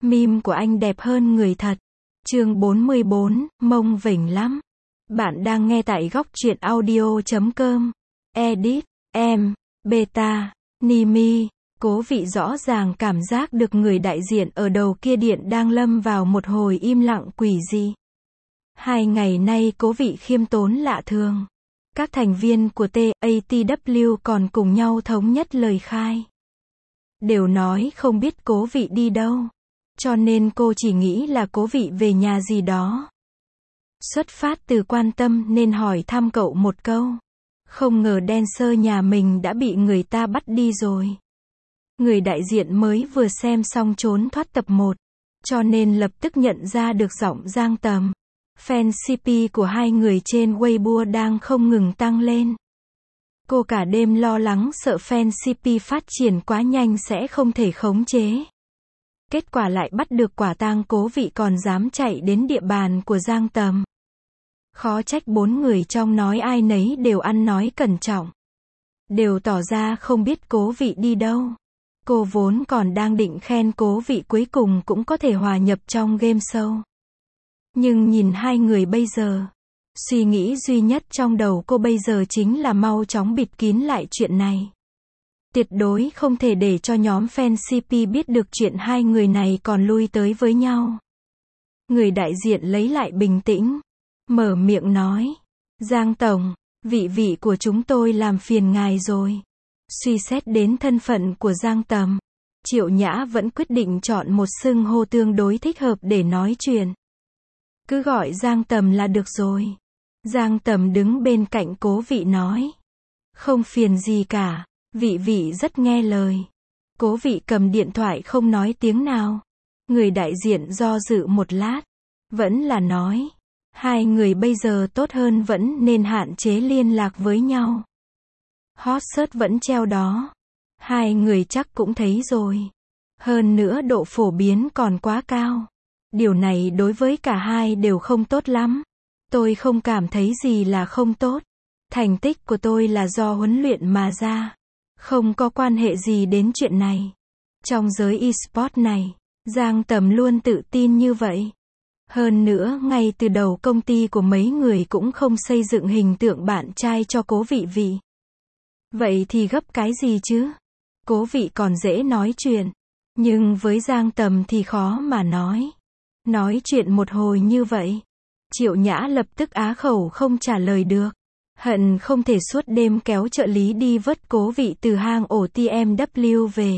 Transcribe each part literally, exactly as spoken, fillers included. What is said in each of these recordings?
Meme của anh đẹp hơn người thật. Chương bốn mươi bốn, mông vểnh lắm. Bạn đang nghe tại góc truyện audio chấm com. Edit, em, beta, Nimi. Cố Vị rõ ràng cảm giác được người đại diện ở đầu kia điện đang lâm vào một hồi im lặng quỷ dị. Hai ngày nay Cố Vị khiêm tốn lạ thường. Các thành viên của tê a tê vê còn cùng nhau thống nhất lời khai. Đều nói không biết Cố Vị đi đâu. Cho nên cô chỉ nghĩ là Cố Vị về nhà gì đó. Xuất phát từ quan tâm nên hỏi thăm cậu một câu. Không ngờ dancer nhà mình đã bị người ta bắt đi rồi. Người đại diện mới vừa xem xong Trốn Thoát tập một, cho nên lập tức nhận ra được giọng Giang Tầm. Fan xê pê của hai người trên Weibo đang không ngừng tăng lên. Cô cả đêm lo lắng sợ fan xê pê phát triển quá nhanh sẽ không thể khống chế. Kết quả lại bắt được quả tang Cố Vị còn dám chạy đến địa bàn của Giang Tầm. Khó trách bốn người trong nói ai nấy đều ăn nói cẩn trọng. Đều tỏ ra không biết Cố Vị đi đâu. Cô vốn còn đang định khen Cố Vị cuối cùng cũng có thể hòa nhập trong game show. Nhưng nhìn hai người bây giờ, suy nghĩ duy nhất trong đầu cô bây giờ chính là mau chóng bịt kín lại chuyện này. Tuyệt đối không thể để cho nhóm fan xê pê biết được chuyện hai người này còn lui tới với nhau. Người đại diện lấy lại bình tĩnh, mở miệng nói. Giang Tổng, vị vị của chúng tôi làm phiền ngài rồi. Suy xét đến thân phận của Giang Tầm, Triệu Nhã vẫn quyết định chọn một xưng hô tương đối thích hợp để nói chuyện. Cứ gọi Giang Tầm là được rồi. Giang Tầm đứng bên cạnh Cố Vị nói. Không phiền gì cả, vị vị rất nghe lời. Cố Vị cầm điện thoại không nói tiếng nào. Người đại diện do dự một lát, vẫn là nói. Hai người bây giờ tốt hơn vẫn nên hạn chế liên lạc với nhau. Hot search vẫn treo đó. Hai người chắc cũng thấy rồi. Hơn nữa độ phổ biến còn quá cao. Điều này đối với cả hai đều không tốt lắm. Tôi không cảm thấy gì là không tốt. Thành tích của tôi là do huấn luyện mà ra. Không có quan hệ gì đến chuyện này. Trong giới e-sport này, Giang Tầm luôn tự tin như vậy. Hơn nữa, ngay từ đầu công ty của mấy người cũng không xây dựng hình tượng bạn trai cho Cố Vị vị. Vậy thì gấp cái gì chứ? Cố Vị còn dễ nói chuyện. Nhưng với Giang Tầm thì khó mà nói. Nói chuyện một hồi như vậy. Triệu Nhã lập tức á khẩu không trả lời được. Hận không thể suốt đêm kéo trợ lý đi vớt Cố Vị từ hang ổ tê em vê về.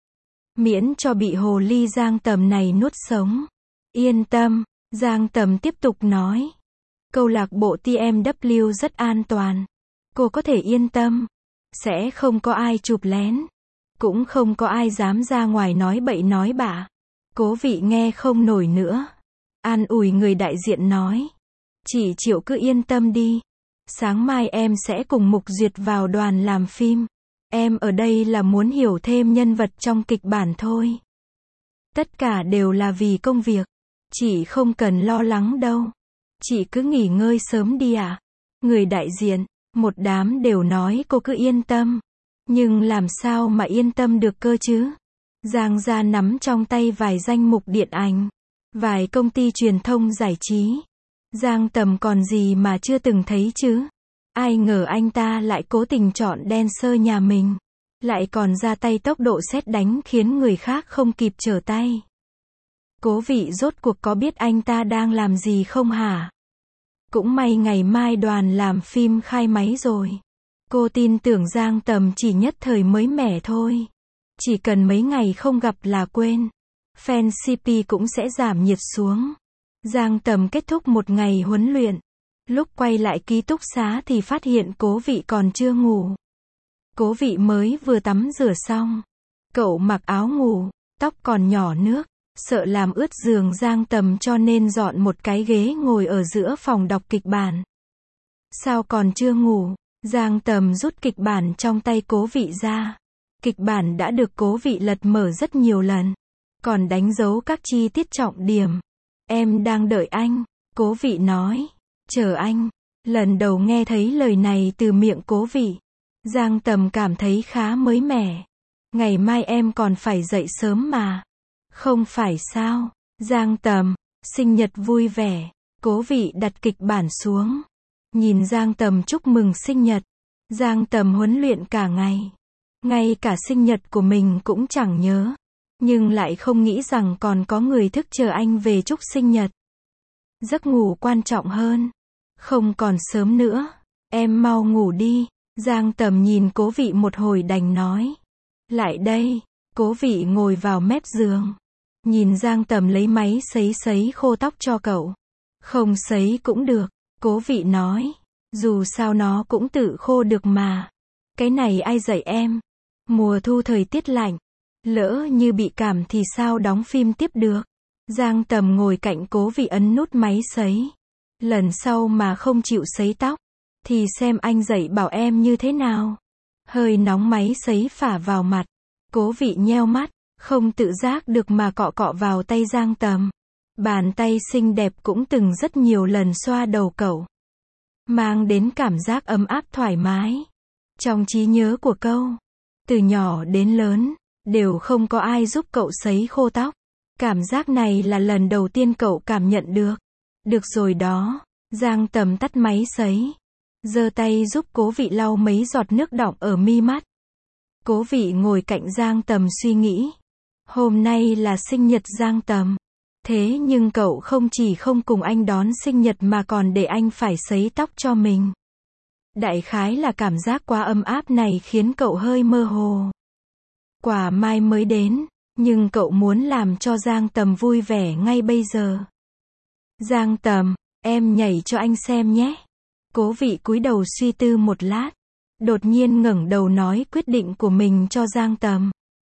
Miễn cho bị hồ ly Giang Tầm này nuốt sống. Yên tâm, Giang Tầm tiếp tục nói. Câu lạc bộ tê em vê rất an toàn. Cô có thể yên tâm. Sẽ không có ai chụp lén. Cũng không có ai dám ra ngoài nói bậy nói bạ. Cố Vị nghe không nổi nữa. An ủi người đại diện nói. Chị Triệu cứ yên tâm đi. Sáng mai em sẽ cùng Mục Duyệt vào đoàn làm phim. Em ở đây là muốn hiểu thêm nhân vật trong kịch bản thôi. Tất cả đều là vì công việc. Chị không cần lo lắng đâu. Chị cứ nghỉ ngơi sớm đi ạ. À? Người đại diện, một đám đều nói cô cứ yên tâm. Nhưng làm sao mà yên tâm được cơ chứ? Giang gia nắm trong tay vài danh mục điện ảnh, vài công ty truyền thông giải trí. Giang Tầm còn gì mà chưa từng thấy chứ? Ai ngờ anh ta lại cố tình chọn dancer nhà mình. Lại còn ra tay tốc độ sét đánh khiến người khác không kịp trở tay. Cố Vị rốt cuộc có biết anh ta đang làm gì không hả? Cũng may ngày mai đoàn làm phim khai máy rồi. Cô tin tưởng Giang Tầm chỉ nhất thời mới mẻ thôi. Chỉ cần mấy ngày không gặp là quên. Fan xê pê cũng sẽ giảm nhiệt xuống. Giang Tầm kết thúc một ngày huấn luyện. Lúc quay lại ký túc xá thì phát hiện Cố Vị còn chưa ngủ. Cố Vị mới vừa tắm rửa xong. Cậu mặc áo ngủ, tóc còn nhỏ nước. Sợ làm ướt giường Giang Tầm cho nên dọn một cái ghế ngồi ở giữa phòng đọc kịch bản. Sao còn chưa ngủ? Giang Tầm rút kịch bản trong tay Cố Vị ra. Kịch bản đã được Cố Vị lật mở rất nhiều lần. Còn đánh dấu các chi tiết trọng điểm. Em đang đợi anh. Cố Vị nói. Chờ anh. Lần đầu nghe thấy lời này từ miệng Cố Vị. Giang Tầm cảm thấy khá mới mẻ. Ngày mai em còn phải dậy sớm mà. Không phải sao? Giang Tầm, sinh nhật vui vẻ. Cố Vị đặt kịch bản xuống. Nhìn Giang Tầm chúc mừng sinh nhật. Giang Tầm huấn luyện cả ngày. Ngay cả sinh nhật của mình cũng chẳng nhớ. Nhưng lại không nghĩ rằng còn có người thức chờ anh về chúc sinh nhật. Giấc ngủ quan trọng hơn. Không còn sớm nữa. Em mau ngủ đi. Giang Tầm nhìn Cố Vị một hồi đành nói. Lại đây. Cố Vị ngồi vào mép giường. Nhìn Giang Tầm lấy máy sấy sấy khô tóc cho cậu. Không sấy cũng được. Cố Vị nói. Dù sao nó cũng tự khô được mà. Cái này ai dạy em? Mùa thu thời tiết lạnh. Lỡ như bị cảm thì sao đóng phim tiếp được? Giang Tầm ngồi cạnh Cố Vị ấn nút máy sấy. Lần sau mà không chịu sấy tóc, thì xem anh dạy bảo em như thế nào. Hơi nóng máy sấy phả vào mặt. Cố Vị nheo mắt, không tự giác được mà cọ cọ vào tay Giang Tầm. Bàn tay xinh đẹp cũng từng rất nhiều lần xoa đầu cậu. Mang đến cảm giác ấm áp thoải mái. Trong trí nhớ của cậu, từ nhỏ đến lớn, đều không có ai giúp cậu sấy khô tóc. Cảm giác này là lần đầu tiên cậu cảm nhận được. Được rồi đó. Giang Tầm tắt máy sấy. Giơ tay giúp Cố Vị lau mấy giọt nước đọng ở mi mắt. Cố Vị ngồi cạnh Giang Tầm suy nghĩ. Hôm nay là sinh nhật Giang Tầm. Thế nhưng cậu không chỉ không cùng anh đón sinh nhật mà còn để anh phải sấy tóc cho mình. Đại khái là cảm giác quá ấm áp này khiến cậu hơi mơ hồ. Quả mai mới đến, nhưng cậu muốn làm cho Giang Tầm vui vẻ ngay bây giờ. Giang Tầm, em nhảy cho anh xem nhé. Cố Vị cúi đầu suy tư một lát. Đột nhiên ngẩng đầu nói quyết định của mình cho Giang Tầm.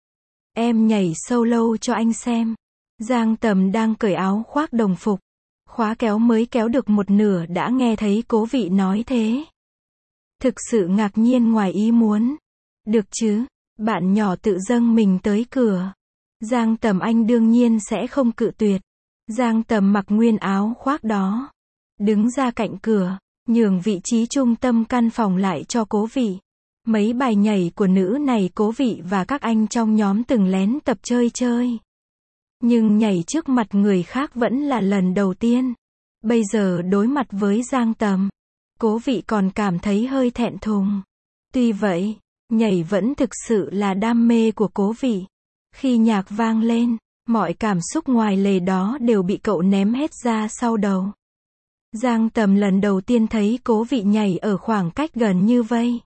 Em nhảy solo cho anh xem. Giang Tầm đang cởi áo khoác đồng phục. Khóa kéo mới kéo được một nửa đã nghe thấy Cố Vị nói thế. Thực sự ngạc nhiên ngoài ý muốn. Được chứ, bạn nhỏ tự dâng mình tới cửa. Giang Tầm anh đương nhiên sẽ không cự tuyệt. Giang Tầm mặc nguyên áo khoác đó. Đứng ra cạnh cửa, nhường vị trí trung tâm căn phòng lại cho Cố Vị. Mấy bài nhảy của nữ này Cố Vị và các anh trong nhóm từng lén tập chơi chơi. Nhưng nhảy trước mặt người khác vẫn là lần đầu tiên. Bây giờ đối mặt với Giang Tầm, Cố Vị còn cảm thấy hơi thẹn thùng. Tuy vậy, nhảy vẫn thực sự là đam mê của Cố Vị. Khi nhạc vang lên, mọi cảm xúc ngoài lề đó đều bị cậu ném hết ra sau đầu. Giang Tầm lần đầu tiên thấy Cố Vị nhảy ở khoảng cách gần như vây.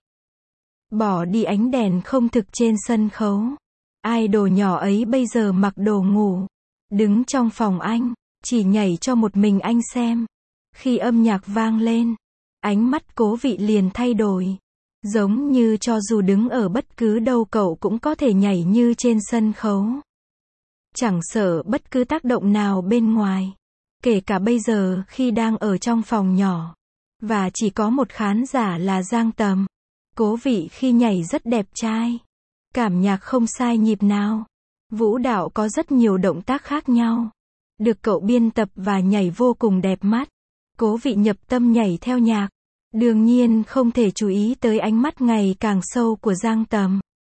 Bỏ đi ánh đèn không thực trên sân khấu. Idol nhỏ ấy bây giờ mặc đồ ngủ. Đứng trong phòng anh, chỉ nhảy cho một mình anh xem. Khi âm nhạc vang lên, ánh mắt Cố Vị liền thay đổi. Giống như cho dù đứng ở bất cứ đâu cậu cũng có thể nhảy như trên sân khấu. Chẳng sợ bất cứ tác động nào bên ngoài. Kể cả bây giờ khi đang ở trong phòng nhỏ. Và chỉ có một khán giả là Giang Tầm. Cố Vị khi nhảy rất đẹp trai. Cảm nhạc không sai nhịp nào. Vũ đạo có rất nhiều động tác khác nhau. Được cậu biên tập và nhảy vô cùng đẹp mắt. Cố Vị nhập tâm nhảy theo nhạc. Đương nhiên không thể chú ý tới ánh mắt ngày càng sâu của Giang Tầm.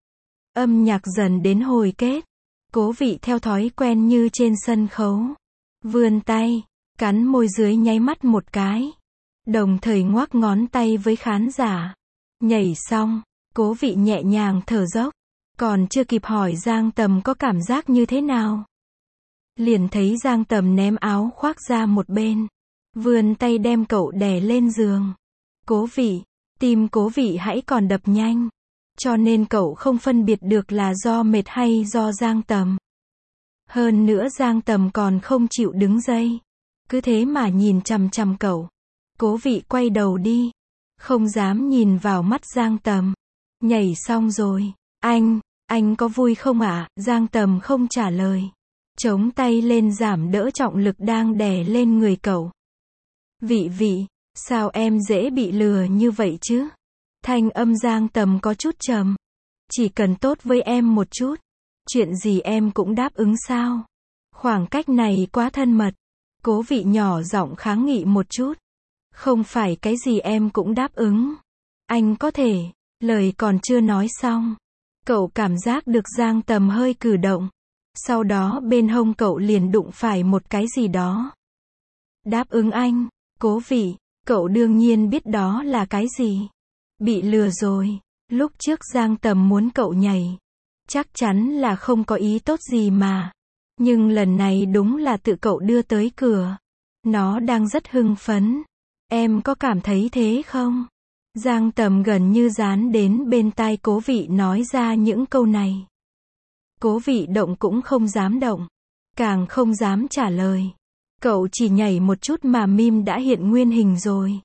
Âm nhạc dần đến hồi kết. Cố Vị theo thói quen như trên sân khấu. Vươn tay, cắn môi dưới nháy mắt một cái. Đồng thời ngoác ngón tay với khán giả. Nhảy xong, Cố Vị nhẹ nhàng thở dốc. Còn chưa kịp hỏi Giang Tầm có cảm giác như thế nào. Liền thấy Giang Tầm ném áo khoác ra một bên. Vươn tay đem cậu đè lên giường. Cố Vị, tim Cố Vị hãy còn đập nhanh. Cho nên cậu không phân biệt được là do mệt hay do Giang Tầm. Hơn nữa Giang Tầm còn không chịu đứng dậy. Cứ thế mà nhìn chằm chằm cậu. Cố Vị quay đầu đi. Không dám nhìn vào mắt Giang Tầm. Nhảy xong rồi. Anh, anh có vui không ạ? Giang Tầm không trả lời. Chống tay lên giảm đỡ trọng lực đang đè lên người cậu. Vị Vị, sao em dễ bị lừa như vậy chứ? Thanh âm Giang Tầm có chút trầm. Chỉ cần tốt với em một chút. Chuyện gì em cũng đáp ứng sao? Khoảng cách này quá thân mật. Cố Vị nhỏ giọng kháng nghị một chút. Không phải cái gì em cũng đáp ứng. Anh có thể. Lời còn chưa nói xong. Cậu cảm giác được Giang Tầm hơi cử động. Sau đó bên hông cậu liền đụng phải một cái gì đó. Đáp ứng anh, Cố Vị, cậu đương nhiên biết đó là cái gì. Bị lừa rồi, lúc trước Giang Tầm muốn cậu nhảy. Chắc chắn là không có ý tốt gì mà. Nhưng lần này đúng là tự cậu đưa tới cửa. Nó đang rất hưng phấn. Em có cảm thấy thế không? Giang Tầm gần như dán đến bên tai Cố Vị nói ra những câu này. Cố Vị động cũng không dám động. Càng không dám trả lời. Cậu chỉ nhảy một chút mà meme đã hiện nguyên hình rồi.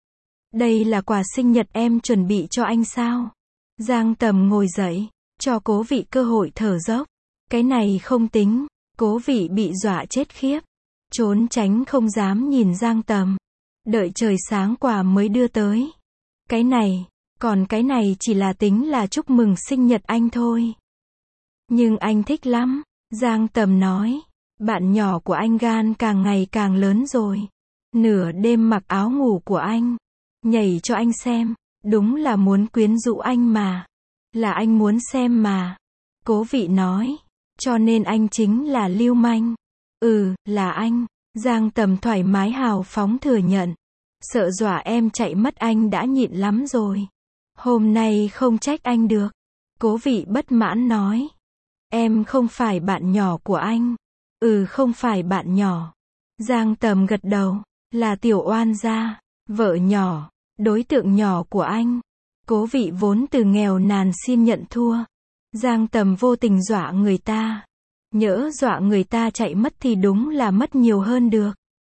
Đây là quà sinh nhật em chuẩn bị cho anh sao? Giang Tầm ngồi dậy, cho Cố Vị cơ hội thở dốc. Cái này không tính. Cố Vị bị dọa chết khiếp. Trốn tránh không dám nhìn Giang Tầm. Đợi trời sáng quà mới đưa tới. Cái này, còn cái này chỉ là tính là chúc mừng sinh nhật anh thôi. Nhưng anh thích lắm, Giang Tầm nói. Bạn nhỏ của anh gan càng ngày càng lớn rồi. Nửa đêm mặc áo ngủ của anh. Nhảy cho anh xem. Đúng là muốn quyến rũ anh mà. Là anh muốn xem mà. Cố Vị nói. Cho nên anh chính là lưu manh. Ừ, là anh. Giang Tầm thoải mái hào phóng thừa nhận. Sợ dọa em chạy mất anh đã nhịn lắm rồi. Hôm nay không trách anh được. Cố Vị bất mãn nói. Em không phải bạn nhỏ của anh. Ừ, không phải bạn nhỏ. Giang Tầm gật đầu. Là tiểu oan gia. Vợ nhỏ. Đối tượng nhỏ của anh. Cố Vị vốn từ nghèo nàn xin nhận thua. Giang Tầm vô tình dọa người ta. Nhỡ dọa người ta chạy mất thì đúng là mất nhiều hơn được.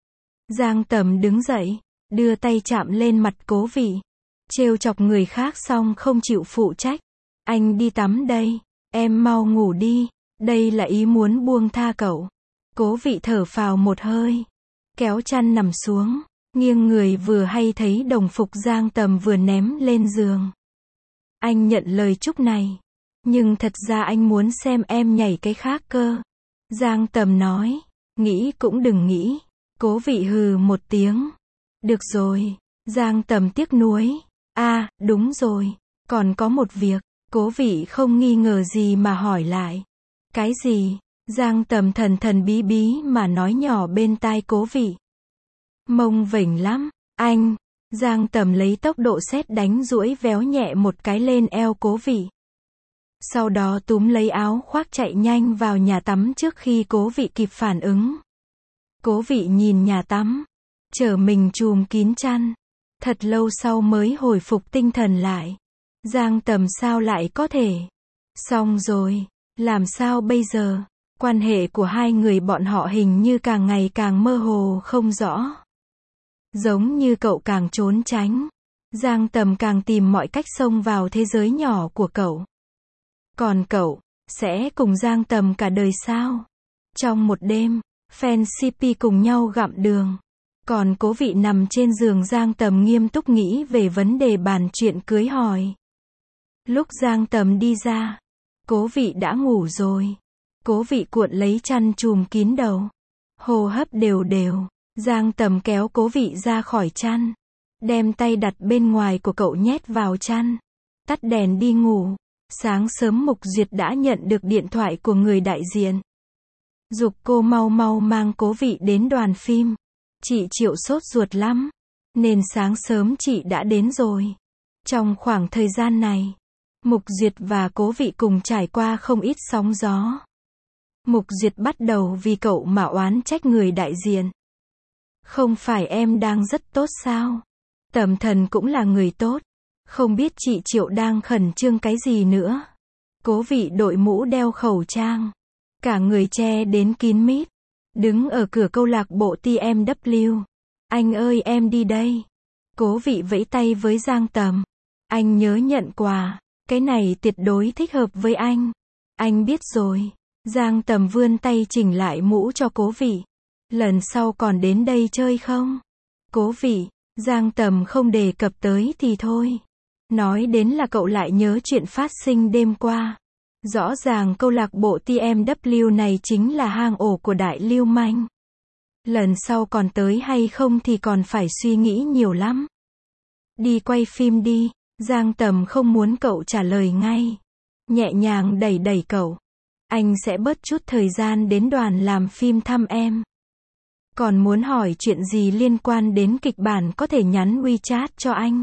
Giang Tầm đứng dậy. Đưa tay chạm lên mặt Cố Vị. Trêu chọc người khác xong không chịu phụ trách. Anh đi tắm đây. Em mau ngủ đi. Đây là ý muốn buông tha cậu. Cố Vị thở phào một hơi. Kéo chăn nằm xuống. Nghiêng người vừa hay thấy đồng phục Giang Tầm vừa ném lên giường. Anh nhận lời chúc này. Nhưng thật ra anh muốn xem em nhảy cái khác cơ. Giang Tầm nói. Nghĩ cũng đừng nghĩ. Cố Vị hừ một tiếng. Được rồi. Giang Tầm tiếc nuối. À, đúng rồi. Còn có một việc. Cố Vị không nghi ngờ gì mà hỏi lại. Cái gì? Giang Tầm thần thần bí bí mà nói nhỏ bên tai Cố Vị. Mông vểnh lắm. Anh. Giang Tầm lấy tốc độ sét đánh duỗi véo nhẹ một cái lên eo Cố Vị. Sau đó túm lấy áo khoác chạy nhanh vào nhà tắm trước khi Cố Vị kịp phản ứng. Cố Vị nhìn nhà tắm. Chở mình chùm kín chăn. Thật lâu sau mới hồi phục tinh thần lại. Giang Tầm sao lại có thể? Xong rồi. Làm sao bây giờ? Quan hệ của hai người bọn họ hình như càng ngày càng mơ hồ không rõ. Giống như cậu càng trốn tránh. Giang Tầm càng tìm mọi cách xông vào thế giới nhỏ của cậu. Còn cậu, sẽ cùng Giang Tầm cả đời sao? Trong một đêm, fan xê pê cùng nhau gặm đường. Còn Cố Vị nằm trên giường Giang Tầm nghiêm túc nghĩ về vấn đề bàn chuyện cưới hỏi. Lúc Giang Tầm đi ra, Cố Vị đã ngủ rồi. Cố Vị cuộn lấy chăn chùm kín đầu. Hô hấp đều đều. Giang Tầm kéo Cố Vị ra khỏi chăn. Đem tay đặt bên ngoài của cậu nhét vào chăn. Tắt đèn đi ngủ. Sáng sớm Mục Duyệt đã nhận được điện thoại của người đại diện. Giục cô mau mau mang Cố Vị đến đoàn phim. Chị Triệu sốt ruột lắm. Nên sáng sớm chị đã đến rồi. Trong khoảng thời gian này, Mục Duyệt và Cố Vị cùng trải qua không ít sóng gió. Mục Duyệt bắt đầu vì cậu mà oán trách người đại diện. Không phải em đang rất tốt sao? Tầm Thần cũng là người tốt. Không biết chị Triệu đang khẩn trương cái gì nữa. Cố Vị đội mũ đeo khẩu trang. Cả người che đến kín mít. Đứng ở cửa câu lạc bộ tê em vê kép. Anh ơi em đi đây. Cố Vị vẫy tay với Giang Tầm. Anh nhớ nhận quà. Cái này tuyệt đối thích hợp với anh. Anh biết rồi. Giang Tầm vươn tay chỉnh lại mũ cho Cố Vị. Lần sau còn đến đây chơi không? Cố Vị. Giang Tầm không đề cập tới thì thôi. Nói đến là cậu lại nhớ chuyện phát sinh đêm qua. Rõ ràng câu lạc bộ tê em vê kép này chính là hang ổ của đại lưu manh. Lần sau còn tới hay không thì còn phải suy nghĩ nhiều lắm. Đi quay phim đi. Giang Tầm không muốn cậu trả lời ngay. Nhẹ nhàng đẩy đẩy cậu. Anh sẽ bớt chút thời gian đến đoàn làm phim thăm em. Còn muốn hỏi chuyện gì liên quan đến kịch bản có thể nhắn WeChat cho anh.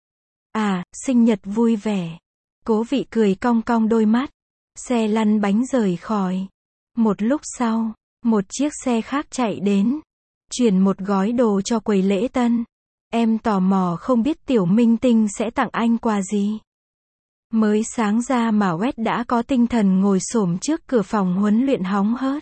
À, sinh nhật vui vẻ. Cố Vị cười cong cong đôi mắt. Xe lăn bánh rời khỏi. Một lúc sau, một chiếc xe khác chạy đến. Chuyển một gói đồ cho quầy lễ tân. Em tò mò không biết tiểu minh tinh sẽ tặng anh quà gì. Mới sáng ra mà West đã có tinh thần ngồi xổm trước cửa phòng huấn luyện hóng hớt.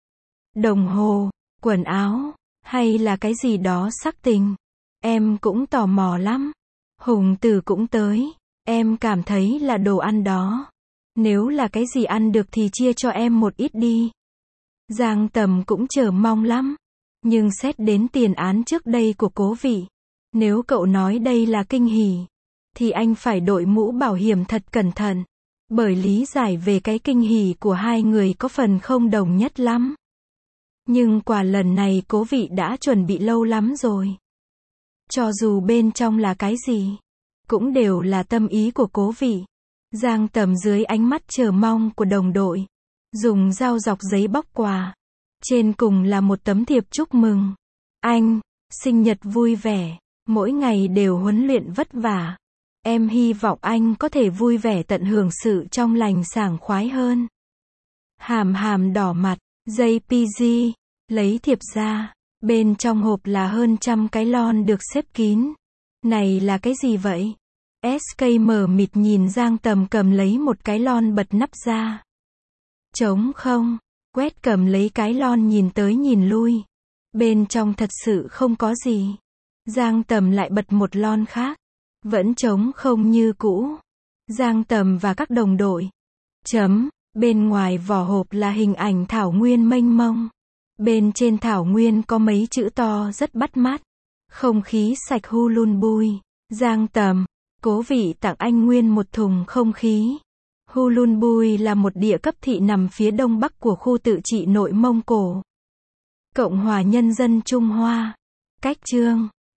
Đồng hồ, quần áo, hay là cái gì đó sắc tình. Em cũng tò mò lắm. Hùng Tử cũng tới. Em cảm thấy là đồ ăn đó. Nếu là cái gì ăn được thì chia cho em một ít đi. Giang Tầm cũng chờ mong lắm. Nhưng xét đến tiền án trước đây của Cố Vị, nếu cậu nói đây là kinh hỉ, thì anh phải đội mũ bảo hiểm thật cẩn thận. Bởi lý giải về cái kinh hỉ của hai người có phần không đồng nhất lắm. Nhưng quà lần này Cố Vị đã chuẩn bị lâu lắm rồi. Cho dù bên trong là cái gì, cũng đều là tâm ý của Cố Vị. Giang Tầm dưới ánh mắt chờ mong của đồng đội, dùng dao dọc giấy bóc quà. Trên cùng là một tấm thiệp chúc mừng. Anh, sinh nhật vui vẻ, mỗi ngày đều huấn luyện vất vả. Em hy vọng anh có thể vui vẻ tận hưởng sự trong lành sảng khoái hơn. Hàm Hàm đỏ mặt, jay pê giê, lấy thiệp ra. Bên trong hộp là hơn trăm cái lon được xếp kín. Này là cái gì vậy? ét ca mờ mịt nhìn Giang Tầm cầm lấy một cái lon bật nắp ra. Trống không? Quét cầm lấy cái lon nhìn tới nhìn lui. Bên trong thật sự không có gì. Giang Tầm lại bật một lon khác. Vẫn trống không như cũ. Giang Tầm và các đồng đội. Chấm, bên ngoài vỏ hộp là hình ảnh thảo nguyên mênh mông. Bên trên thảo nguyên có mấy chữ to rất bắt mắt. Không khí sạch hu lun bui. Giang Tầm, Cố Vị tặng anh nguyên một thùng không khí. Hu Lun Bui là một địa cấp thị nằm phía đông bắc của khu tự trị nội Mông Cổ, Cộng hòa Nhân dân Trung Hoa. Cách chương